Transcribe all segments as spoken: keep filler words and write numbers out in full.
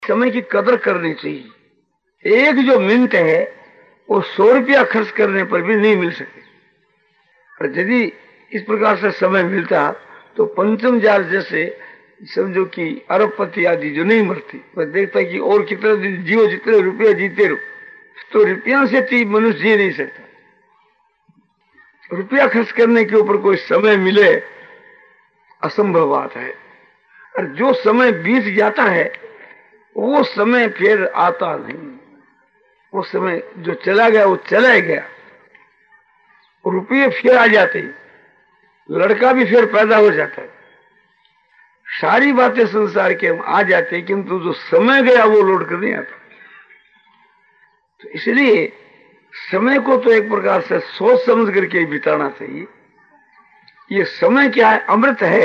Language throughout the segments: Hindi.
समय की कदर करनी चाहिए। एक जो मिनट है वो सौ रुपया खर्च करने पर भी नहीं मिल सके। और यदि इस प्रकार से समय मिलता तो पंचम जार जैसे समझो कि अरबपति आदि जो नहीं मरती, वह देखता कि और कितने दिन जियो, जितने रुपया जीते रहो, तो रुपया से तो मनुष्य जी नहीं सकता। रुपया खर्च करने के ऊपर कोई समय मिले असंभव बात है। और जो समय बीत जाता है वो समय फिर आता नहीं। वो समय जो चला गया वो चला गया। रुपये फिर आ जाते, लड़का भी फिर पैदा हो जाता है, सारी बातें संसार के आ जाते, किंतु जो समय गया वो लौट कर नहीं आता। तो इसलिए समय को तो एक प्रकार से सोच समझ करके बिताना चाहिए। ये समय क्या है? अमृत है।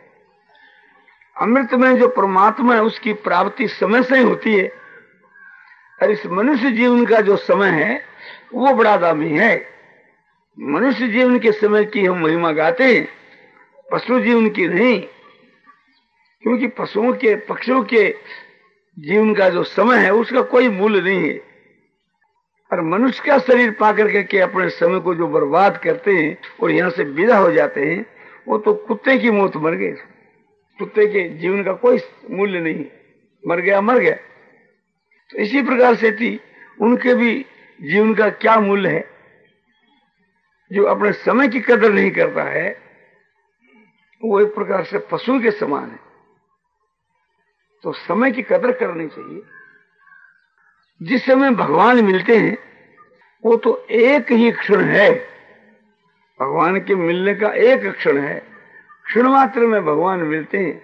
अमृत में जो परमात्मा है उसकी प्राप्ति समय से ही होती है। और इस मनुष्य जीवन का जो समय है वो बड़ा दामी है। मनुष्य जीवन के समय की हम महिमा गाते हैं, पशु जीवन की नहीं। क्योंकि पशुओं के, पक्षियों के जीवन का जो समय है उसका कोई मूल्य नहीं है। और मनुष्य का शरीर पाकर करके अपने समय को जो बर्बाद करते हैं और यहाँ से विदा हो जाते हैं, वो तो कुत्ते की मौत मर गए। कुत्ते के जीवन का कोई मूल्य नहीं, मर गया मर गया। तो इसी प्रकार से थी उनके भी जीवन का क्या मूल्य है? जो अपने समय की कदर नहीं करता है वो एक प्रकार से पशु के समान है। तो समय की कदर करनी चाहिए। जिस समय भगवान मिलते हैं वो तो एक ही क्षण है। भगवान के मिलने का एक क्षण है, क्षण मात्र में भगवान मिलते हैं।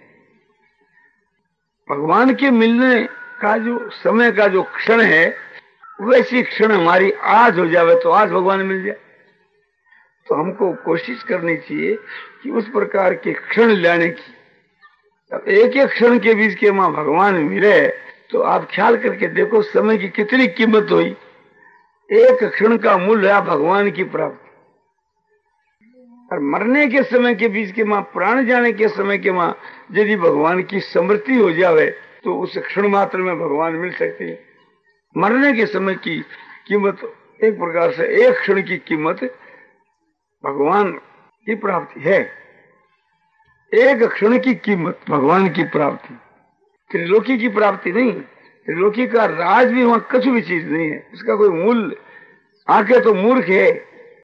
भगवान के मिलने का जो समय का जो क्षण है वैसी क्षण हमारी आज हो जावे तो आज भगवान मिल जाए। तो हमको कोशिश करनी चाहिए कि उस प्रकार के क्षण लाने की। अब एक एक क्षण के बीच के मां भगवान मिले तो आप ख्याल करके देखो समय की कितनी कीमत हुई। एक क्षण का मूल्य है भगवान की प्राप्ति। और मरने के समय के बीच के मां, प्राण जाने के समय के मां यदि भगवान की स्मृति हो जावे तो उस क्षण मात्र में भगवान मिल सकते हैं। मरने के समय की कीमत एक प्रकार से एक क्षण की कीमत भगवान की प्राप्ति है। एक क्षण की कीमत भगवान की प्राप्ति, त्रिलोकी की प्राप्ति नहीं। त्रिलोकी का राज भी वहां कुछ भी चीज नहीं है, उसका कोई मूल्य। आके तो मूर्ख है,